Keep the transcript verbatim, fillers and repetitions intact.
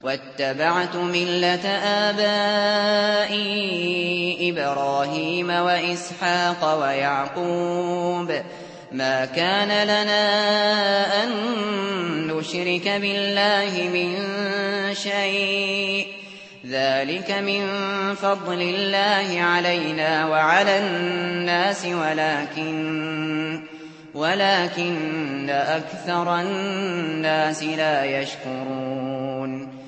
وَاتَّبَعْتُ مِلَّةَ آبَائِي إِبْرَاهِيمَ وَإِسْحَاقَ وَيَعْقُوبَ ۚ مَا كَانَ لَنَا أَن نُّشْرِكَ بِاللَّهِ مِن شَيْءٍ ۚ ذَٰلِكَ مِن فَضْلِ اللَّهِ عَلَيْنَا وَعَلَى النَّاسِ وَلَٰكِنَّ أَكْثَرَ النَّاسِ لَا يَشْكُرُونَ